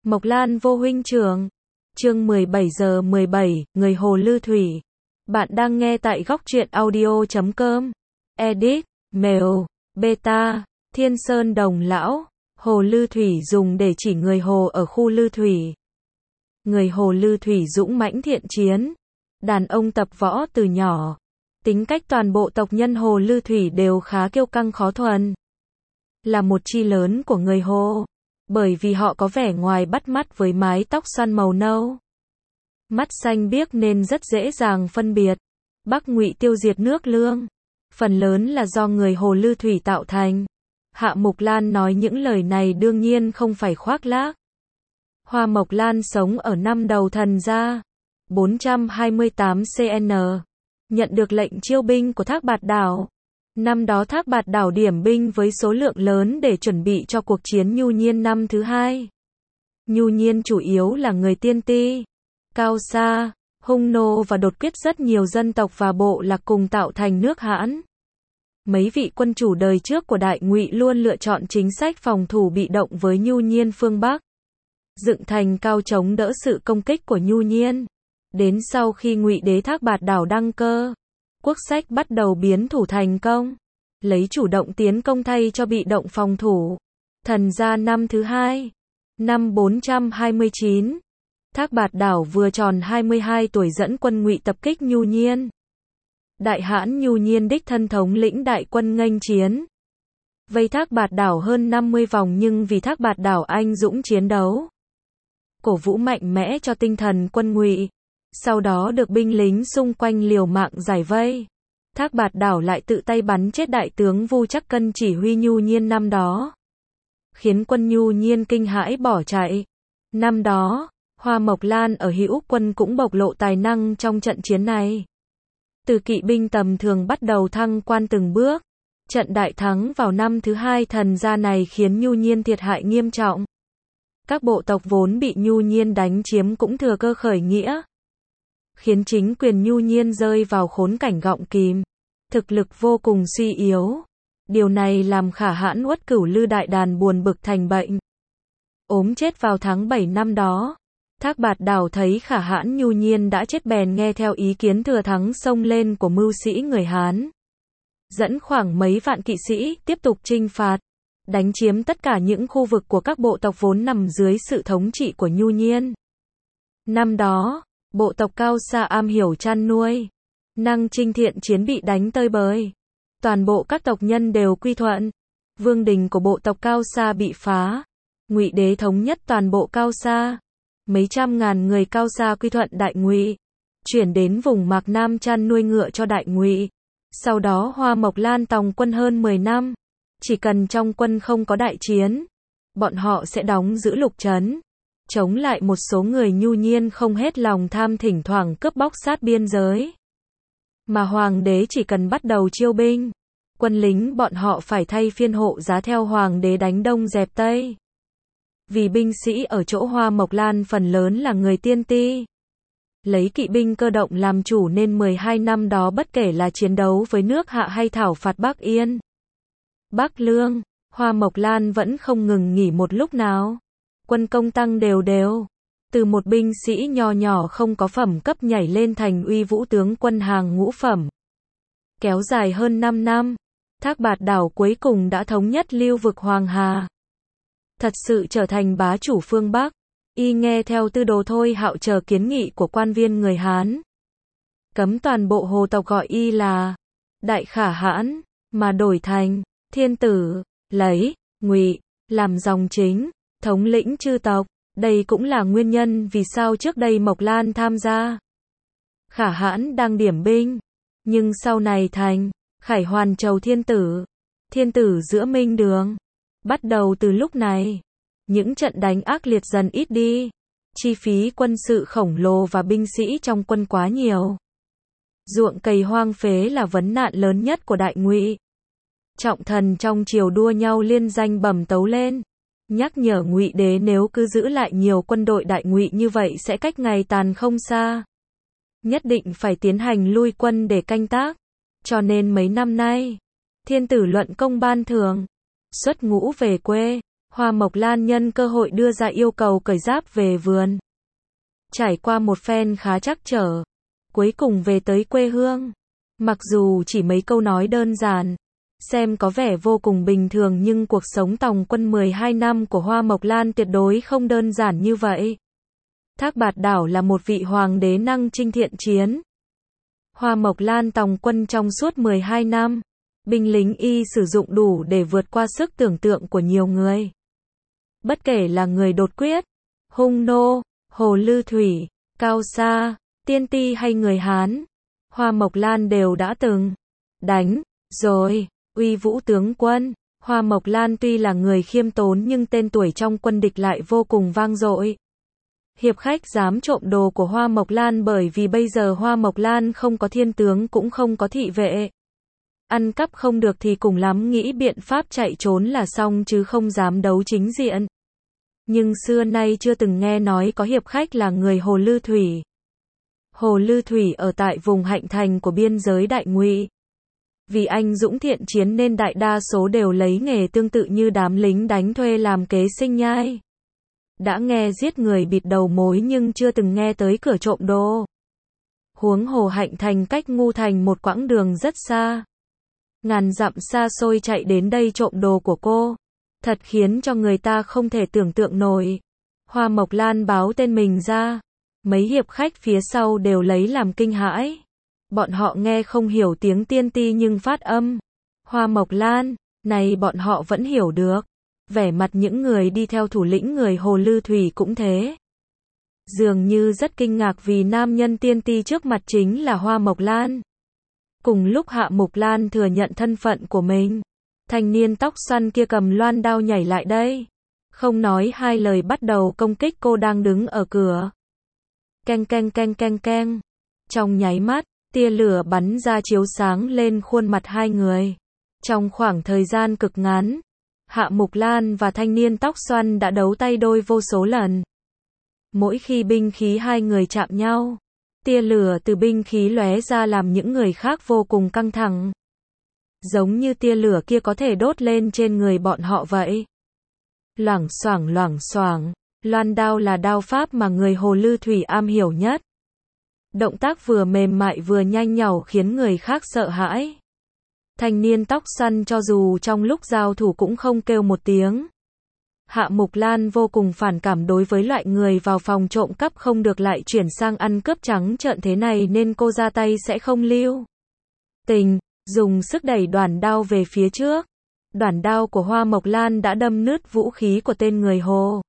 Mộc Lan vô huynh trưởng. Chương 17 giờ 17, người Hồ Lư Thủy. Bạn đang nghe tại góc truyện audio.com. Edit, Mail, Beta, Thiên Sơn Đồng Lão. Hồ Lư Thủy dùng để chỉ người Hồ ở khu Lư Thủy. Người Hồ Lư Thủy dũng mãnh thiện chiến. Đàn ông tập võ từ nhỏ. Tính cách toàn bộ tộc nhân Hồ Lư Thủy đều khá kiêu căng khó thuần. Là một chi lớn của người Hồ. Bởi vì họ có vẻ ngoài bắt mắt với mái tóc xoăn màu nâu. Mắt xanh biếc nên rất dễ dàng phân biệt. Bắc Ngụy tiêu diệt nước Lương. Phần lớn là do người Hồ Lư Thủy tạo thành. Hạ Mộc Lan nói những lời này đương nhiên không phải khoác lác. Hoa Mộc Lan sống ở năm đầu Thần Gia. 428 CN. Nhận được lệnh chiêu binh của Thác Bạt Đảo. Năm đó Thác Bạt Đảo điểm binh với số lượng lớn để chuẩn bị cho cuộc chiến Nhu Nhiên năm thứ hai. Nhu Nhiên chủ yếu là người Tiên Ti, Cao Sa, Hung Nô và đột quyết rất nhiều dân tộc và bộ lạc cùng tạo thành nước Hãn. Mấy vị quân chủ đời trước của Đại Ngụy luôn lựa chọn chính sách phòng thủ bị động với Nhu Nhiên phương Bắc. Dựng thành cao chống đỡ sự công kích của Nhu Nhiên. Đến sau khi Ngụy đế Thác Bạt Đảo đăng cơ, quốc sách bắt đầu biến thủ thành công, lấy chủ động tiến công thay cho bị động phòng thủ. Thần Gia năm thứ hai, năm 429, Thác Bạt Đảo vừa tròn 22 tuổi dẫn quân Ngụy tập kích Nhu Nhiên. Đại hãn Nhu Nhiên đích thân thống lĩnh đại quân nghênh chiến. Vây Thác Bạt Đảo hơn 50 vòng nhưng vì Thác Bạt Đảo anh dũng chiến đấu, cổ vũ mạnh mẽ cho tinh thần quân Ngụy. Sau đó được binh lính xung quanh liều mạng giải vây. Thác Bạt Đảo lại tự tay bắn chết đại tướng Vu Trắc Cân chỉ huy Nhu Nhiên năm đó, khiến quân Nhu Nhiên kinh hãi bỏ chạy. Năm đó, Hoa Mộc Lan ở Hữu Quân cũng bộc lộ tài năng trong trận chiến này. Từ kỵ binh tầm thường bắt đầu thăng quan từng bước. Trận đại thắng vào năm thứ hai Thần Gia này khiến Nhu Nhiên thiệt hại nghiêm trọng. Các bộ tộc vốn bị Nhu Nhiên đánh chiếm cũng thừa cơ khởi nghĩa, khiến chính quyền Nhu Nhiên rơi vào khốn cảnh gọng kìm, thực lực vô cùng suy yếu. Điều này làm Khả Hãn Uất Cửu Lư đại đàn buồn bực thành bệnh, ốm chết vào tháng 7 năm đó. Thác Bạt Đảo thấy Khả Hãn Nhu Nhiên đã chết bèn nghe theo ý kiến thừa thắng xông lên của mưu sĩ người Hán, dẫn khoảng mấy vạn kỵ sĩ tiếp tục chinh phạt, đánh chiếm tất cả những khu vực của các bộ tộc vốn nằm dưới sự thống trị của Nhu Nhiên. Năm đó, bộ tộc Cao Sa am hiểu chăn nuôi, năng chinh thiện chiến bị đánh tơi bời. Toàn bộ các tộc nhân đều quy thuận. Vương đình của bộ tộc Cao Sa bị phá. Ngụy đế thống nhất toàn bộ Cao Sa. Mấy trăm ngàn người Cao Sa quy thuận Đại Ngụy, chuyển đến vùng Mạc Nam chăn nuôi ngựa cho Đại Ngụy. Sau đó Hoa Mộc Lan tòng quân hơn 10 năm. Chỉ cần trong quân không có đại chiến, bọn họ sẽ đóng giữ lục trấn, chống lại một số người Nhu Nhiên không hết lòng tham thỉnh thoảng cướp bóc sát biên giới. Mà Hoàng đế chỉ cần bắt đầu chiêu binh, quân lính bọn họ phải thay phiên hộ giá theo Hoàng đế đánh Đông dẹp Tây. Vì binh sĩ ở chỗ Hoa Mộc Lan phần lớn là người Tiên Ti, lấy kỵ binh cơ động làm chủ nên 12 năm đó bất kể là chiến đấu với nước Hạ hay thảo phạt Bắc Yên, Bắc Lương, Hoa Mộc Lan vẫn không ngừng nghỉ một lúc nào. Quân công tăng đều đều. Từ một binh sĩ nho nhỏ không có phẩm cấp nhảy lên thành uy vũ tướng quân hàng ngũ phẩm. Kéo dài hơn 5 năm, Thác Bạt Đảo cuối cùng đã thống nhất lưu vực Hoàng Hà, thật sự trở thành bá chủ phương Bắc. Y nghe theo Tư Đồ Thôi Hạo chờ kiến nghị của quan viên người Hán, cấm toàn bộ hồ tộc gọi y là Đại Khả Hãn, mà đổi thành Thiên Tử, lấy Ngụy làm dòng chính, thống lĩnh chư tộc. Đây cũng là nguyên nhân vì sao trước đây Mộc Lan tham gia. Khả Hãn đang điểm binh, nhưng sau này thành Khải Hoàn Chầu Thiên Tử, Thiên Tử giữa Minh Đường. Bắt đầu từ lúc này, những trận đánh ác liệt dần ít đi, chi phí quân sự khổng lồ và binh sĩ trong quân quá nhiều. Ruộng cày hoang phế là vấn nạn lớn nhất của Đại Ngụy. Trọng thần trong triều đua nhau liên danh bẩm tấu lên, nhắc nhở Ngụy đế nếu cứ giữ lại nhiều quân đội Đại Ngụy như vậy sẽ cách ngày tàn không xa. Nhất định phải tiến hành lui quân để canh tác. Cho nên mấy năm nay, Thiên Tử luận công ban thưởng, xuất ngũ về quê, Hoa Mộc Lan nhân cơ hội đưa ra yêu cầu cởi giáp về vườn. Trải qua một phen khá trắc trở, cuối cùng về tới quê hương. Mặc dù chỉ mấy câu nói đơn giản, xem có vẻ vô cùng bình thường nhưng cuộc sống tòng quân 12 năm của Hoa Mộc Lan tuyệt đối không đơn giản như vậy. Thác Bạt Đảo là một vị hoàng đế năng chinh thiện chiến. Hoa Mộc Lan tòng quân trong suốt 12 năm, binh lính y sử dụng đủ để vượt qua sức tưởng tượng của nhiều người. Bất kể là người đột quyết, hung nô, hồ lư thủy, cao sa, tiên ti hay người Hán, Hoa Mộc Lan đều đã từng đánh rồi. Uy vũ tướng quân, Hoa Mộc Lan tuy là người khiêm tốn nhưng tên tuổi trong quân địch lại vô cùng vang dội. Hiệp khách dám trộm đồ của Hoa Mộc Lan bởi vì bây giờ Hoa Mộc Lan không có thiên tướng cũng không có thị vệ. Ăn cắp không được thì cùng lắm nghĩ biện pháp chạy trốn là xong chứ không dám đấu chính diện. Nhưng xưa nay chưa từng nghe nói có hiệp khách là người Hồ Lư Thủy. Hồ Lư Thủy ở tại vùng Hạnh Thành của biên giới Đại Ngụy. Vì anh dũng thiện chiến nên đại đa số đều lấy nghề tương tự như đám lính đánh thuê làm kế sinh nhai. Đã nghe giết người bịt đầu mối nhưng chưa từng nghe tới cửa trộm đồ. Huống hồ Hạnh Thành cách Ngu Thành một quãng đường rất xa. Ngàn dặm xa xôi chạy đến đây trộm đồ của cô. Thật khiến cho người ta không thể tưởng tượng nổi. Hoa Mộc Lan báo tên mình ra. Mấy hiệp khách phía sau đều lấy làm kinh hãi. Bọn họ nghe không hiểu tiếng tiên ti nhưng phát âm Hoa Mộc Lan, này bọn họ vẫn hiểu được. Vẻ mặt những người đi theo thủ lĩnh người Hồ Lư Thủy cũng thế. Dường như rất kinh ngạc vì nam nhân tiên ti trước mặt chính là Hoa Mộc Lan. Cùng lúc Hạ Mộc Lan thừa nhận thân phận của mình, thanh niên tóc xoăn kia cầm loan đao nhảy lại đây. Không nói hai lời bắt đầu công kích cô đang đứng ở cửa. Keng keng keng keng keng. Trong nháy mắt, tia lửa bắn ra chiếu sáng lên khuôn mặt hai người. Trong khoảng thời gian cực ngắn, Hạ Mộc Lan và thanh niên tóc xoăn đã đấu tay đôi vô số lần. Mỗi khi binh khí hai người chạm nhau, tia lửa từ binh khí lóe ra làm những người khác vô cùng căng thẳng. Giống như tia lửa kia có thể đốt lên trên người bọn họ vậy. Loảng xoảng, loan đao là đao pháp mà người Hồ Lư Thủy am hiểu nhất. Động tác vừa mềm mại vừa nhanh nhảu khiến người khác sợ hãi. Thanh niên tóc xoăn cho dù trong lúc giao thủ cũng không kêu một tiếng. Hạ Mộc Lan vô cùng phản cảm đối với loại người vào phòng trộm cắp không được lại chuyển sang ăn cướp trắng trợn thế này nên cô ra tay sẽ không lưu tình, dùng sức đẩy đoản đao về phía trước. Đoản đao của Hoa Mộc Lan đã đâm nứt vũ khí của tên người Hồ.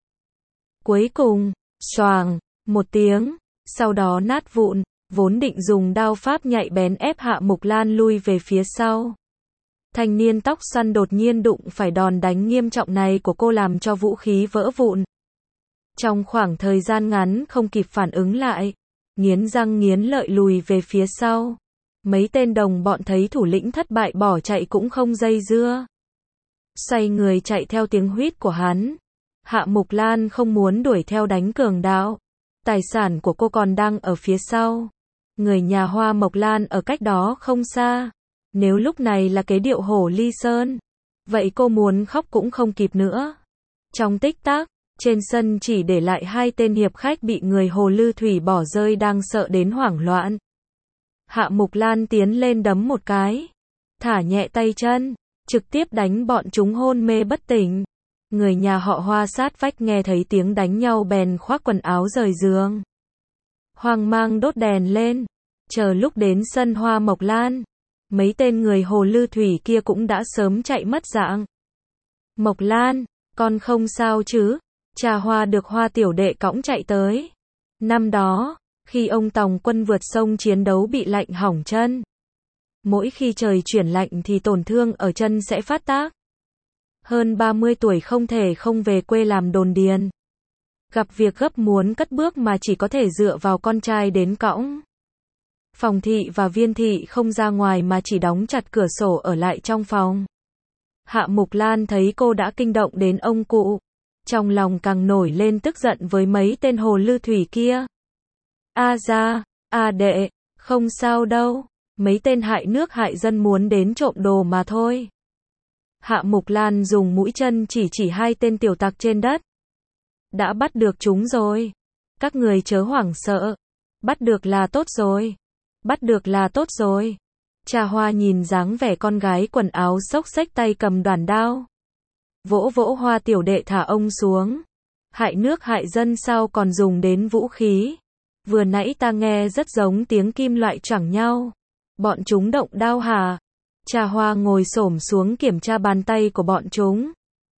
Cuối cùng, xoàng, một tiếng, sau đó nát vụn, vốn định dùng đao pháp nhạy bén ép Hạ Mộc Lan lui về phía sau. Thanh niên tóc xoăn đột nhiên đụng phải đòn đánh nghiêm trọng này của cô làm cho vũ khí vỡ vụn. Trong khoảng thời gian ngắn không kịp phản ứng lại, nghiến răng nghiến lợi lùi về phía sau. Mấy tên đồng bọn thấy thủ lĩnh thất bại bỏ chạy cũng không dây dưa. Xoay người chạy theo tiếng huýt của hắn. Hạ Mộc Lan không muốn đuổi theo đánh cường đạo. Tài sản của cô còn đang ở phía sau. Người nhà Hoa Mộc Lan ở cách đó không xa. Nếu lúc này là cái điệu Hổ Ly Sơn, vậy cô muốn khóc cũng không kịp nữa. Trong tích tắc, trên sân chỉ để lại hai tên hiệp khách bị người Hồ Lư Thủy bỏ rơi đang sợ đến hoảng loạn. Hạ Mộc Lan tiến lên đấm một cái, thả nhẹ tay chân, trực tiếp đánh bọn chúng hôn mê bất tỉnh. Người nhà họ Hoa sát vách nghe thấy tiếng đánh nhau bèn khoác quần áo rời giường. Hoang mang đốt đèn lên, chờ lúc đến sân Hoa Mộc Lan. Mấy tên người Hồ Lư Thủy kia cũng đã sớm chạy mất dạng. Mộc Lan, con không sao chứ? Trà Hoa được Hoa tiểu đệ cõng chạy tới. Năm đó, khi ông tòng quân vượt sông chiến đấu bị lạnh hỏng chân. Mỗi khi trời chuyển lạnh thì tổn thương ở chân sẽ phát tác. Hơn 30 tuổi không thể không về quê làm đồn điền. Gặp việc gấp muốn cất bước mà chỉ có thể dựa vào con trai đến cõng. Phòng thị và viên thị không ra ngoài mà chỉ đóng chặt cửa sổ ở lại trong phòng. Hạ Mộc Lan thấy cô đã kinh động đến ông cụ. Trong lòng càng nổi lên tức giận với mấy tên Hồ Lư Thủy kia. A gia, A đệ, không sao đâu. Mấy tên hại nước hại dân muốn đến trộm đồ mà thôi. Hạ Mục Lan dùng mũi chân chỉ hai tên tiểu tặc trên đất. Đã bắt được chúng rồi. Các người chớ hoảng sợ. Bắt được là tốt rồi. Bắt được là tốt rồi. Cha Hoa nhìn dáng vẻ con gái quần áo xốc xếch tay cầm đoản đao. Vỗ vỗ Hoa tiểu đệ thả ông xuống. Hại nước hại dân sao còn dùng đến vũ khí. Vừa nãy ta nghe rất giống tiếng kim loại choảng nhau. Bọn chúng động đao hả? Cha Hoa ngồi xổm xuống kiểm tra bàn tay của bọn chúng.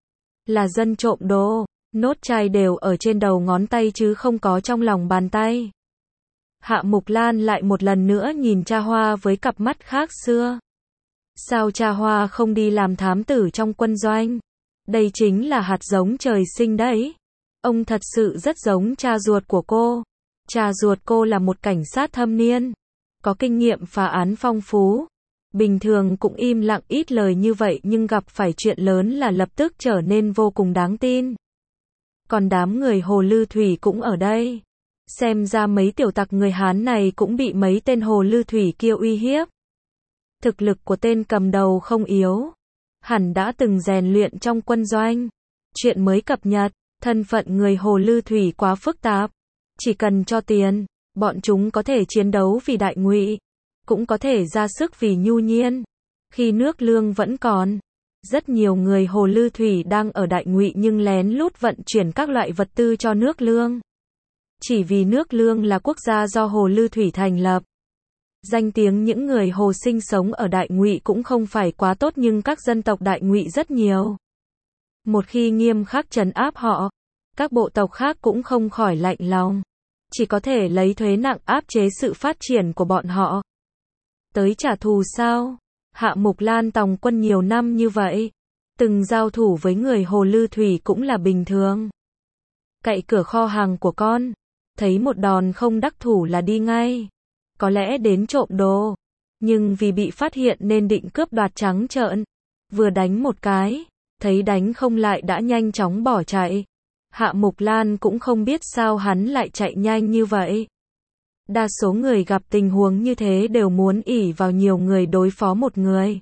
Là dân trộm đồ. Nốt chai đều ở trên đầu ngón tay chứ không có trong lòng bàn tay. Hạ Mục Lan lại một lần nữa nhìn cha Hoa với cặp mắt khác xưa. Sao cha Hoa không đi làm thám tử trong quân doanh? Đây chính là hạt giống trời sinh đấy. Ông thật sự rất giống cha ruột của cô. Cha ruột cô là một cảnh sát thâm niên. Có kinh nghiệm phá án phong phú. Bình thường cũng im lặng ít lời như vậy nhưng gặp phải chuyện lớn là lập tức trở nên vô cùng đáng tin. Còn đám người Hồ Lư Thủy cũng ở đây. Xem ra mấy tiểu tặc người Hán này cũng bị mấy tên Hồ Lư Thủy kia uy hiếp. Thực lực của tên cầm đầu không yếu. Hẳn đã từng rèn luyện trong quân doanh. Chuyện mới cập nhật, thân phận người Hồ Lư Thủy quá phức tạp. Chỉ cần cho tiền, bọn chúng có thể chiến đấu vì đại ngụy, cũng có thể ra sức vì nhu nhiên. Khi nước Lương vẫn còn, rất nhiều người Hồ Lư Thủy đang ở đại ngụy nhưng lén lút vận chuyển các loại vật tư cho nước Lương. Chỉ vì nước Lương là quốc gia do Hồ Lư Thủy thành lập. Danh tiếng những người Hồ sinh sống ở đại ngụy cũng không phải quá tốt nhưng các dân tộc đại ngụy rất nhiều. Một khi nghiêm khắc trấn áp họ, các bộ tộc khác cũng không khỏi lạnh lòng. Chỉ có thể lấy thuế nặng áp chế sự phát triển của bọn họ. Tới trả thù sao? Hạ Mục Lan tòng quân nhiều năm như vậy. Từng giao thủ với người Hồ Lư Thủy cũng là bình thường. Cậy cửa kho hàng của con. Thấy một đòn không đắc thủ là đi ngay. Có lẽ đến trộm đồ. Nhưng vì bị phát hiện nên định cướp đoạt trắng trợn. Vừa đánh một cái. Thấy đánh không lại đã nhanh chóng bỏ chạy. Hạ Mục Lan cũng không biết sao hắn lại chạy nhanh như vậy. Đa số người gặp tình huống như thế đều muốn ỷ vào nhiều người đối phó một người.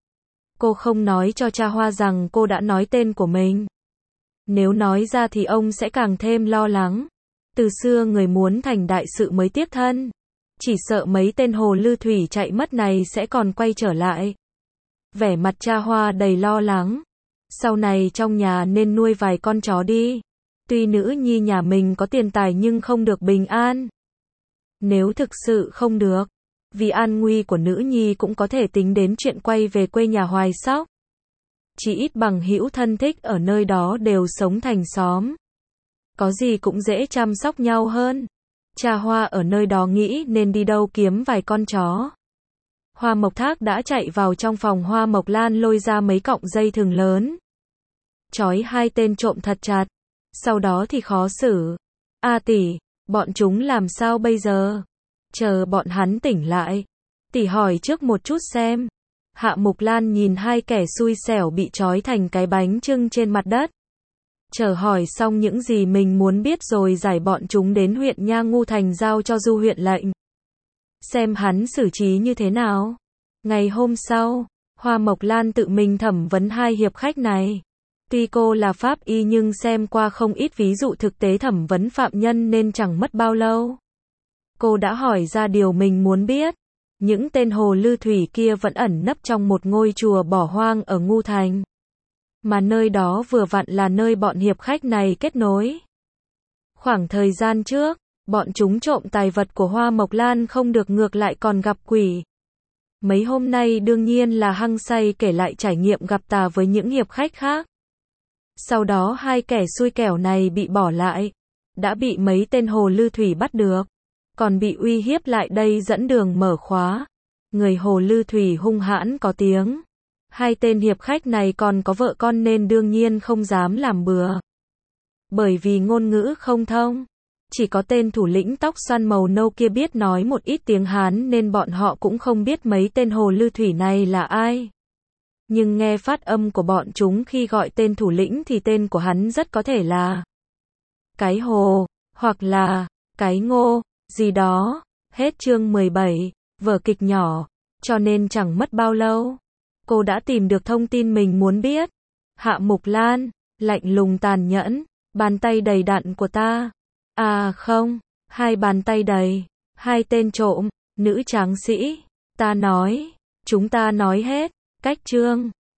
Cô không nói cho cha Hoa rằng cô đã nói tên của mình. Nếu nói ra thì ông sẽ càng thêm lo lắng. Từ xưa người muốn thành đại sự mới tiếc thân. Chỉ sợ mấy tên Hồ Lư Thủy chạy mất này sẽ còn quay trở lại. Vẻ mặt cha Hoa đầy lo lắng. Sau này trong nhà nên nuôi vài con chó đi. Tuy nữ nhi nhà mình có tiền tài nhưng không được bình an. Nếu thực sự không được, vì an nguy của nữ nhi cũng có thể tính đến chuyện quay về quê nhà Hoài Sóc. Chỉ ít bằng hữu thân thích ở nơi đó đều sống thành xóm. Có gì cũng dễ chăm sóc nhau hơn. Cha Hoa ở nơi đó nghĩ nên đi đâu kiếm vài con chó. Hoa Mộc Thác đã chạy vào trong phòng Hoa Mộc Lan lôi ra mấy cọng dây thừng lớn. Trói hai tên trộm thật chặt. Sau đó thì khó xử. A tỷ, bọn chúng làm sao bây giờ? Chờ bọn hắn tỉnh lại. Tỷ hỏi trước một chút xem. Hạ Mục Lan nhìn hai kẻ xui xẻo bị trói thành cái bánh chưng trên mặt đất. Chờ hỏi xong những gì mình muốn biết rồi giải bọn chúng đến huyện Nha Ngu Thành giao cho Du huyện lệnh. Xem hắn xử trí như thế nào. Ngày hôm sau, Hoa Mộc Lan tự mình thẩm vấn hai hiệp khách này. Tuy cô là pháp y nhưng xem qua không ít ví dụ thực tế thẩm vấn phạm nhân nên chẳng mất bao lâu. Cô đã hỏi ra điều mình muốn biết. Những tên Hồ Lư Thủy kia vẫn ẩn nấp trong một ngôi chùa bỏ hoang ở Ngu Thành. Mà nơi đó vừa vặn là nơi bọn hiệp khách này kết nối. Khoảng thời gian trước, bọn chúng trộm tài vật của Hoa Mộc Lan không được ngược lại còn gặp quỷ. Mấy hôm nay đương nhiên là hăng say kể lại trải nghiệm gặp tà với những hiệp khách khác. Sau đó hai kẻ xui kẻo này bị bỏ lại. Đã bị mấy tên Hồ Lư Thủy bắt được. Còn bị uy hiếp lại đây dẫn đường mở khóa. Người Hồ Lư Thủy hung hãn có tiếng. Hai tên hiệp khách này còn có vợ con nên đương nhiên không dám làm bừa. Bởi vì ngôn ngữ không thông. Chỉ có tên thủ lĩnh tóc xoăn màu nâu kia biết nói một ít tiếng Hán nên bọn họ cũng không biết mấy tên Hồ Lư Thủy này là ai. Nhưng nghe phát âm của bọn chúng khi gọi tên thủ lĩnh thì tên của hắn rất có thể là Cái Hồ, hoặc là Cái Ngô, gì đó. Hết chương 17, vở kịch nhỏ, cho nên chẳng mất bao lâu. Cô đã tìm được thông tin mình muốn biết. Hạ Mục Lan, lạnh lùng tàn nhẫn, bàn tay đầy đặn của ta. À không, hai bàn tay đầy, hai tên trộm, nữ tráng sĩ. Ta nói, chúng ta nói hết, cách chương.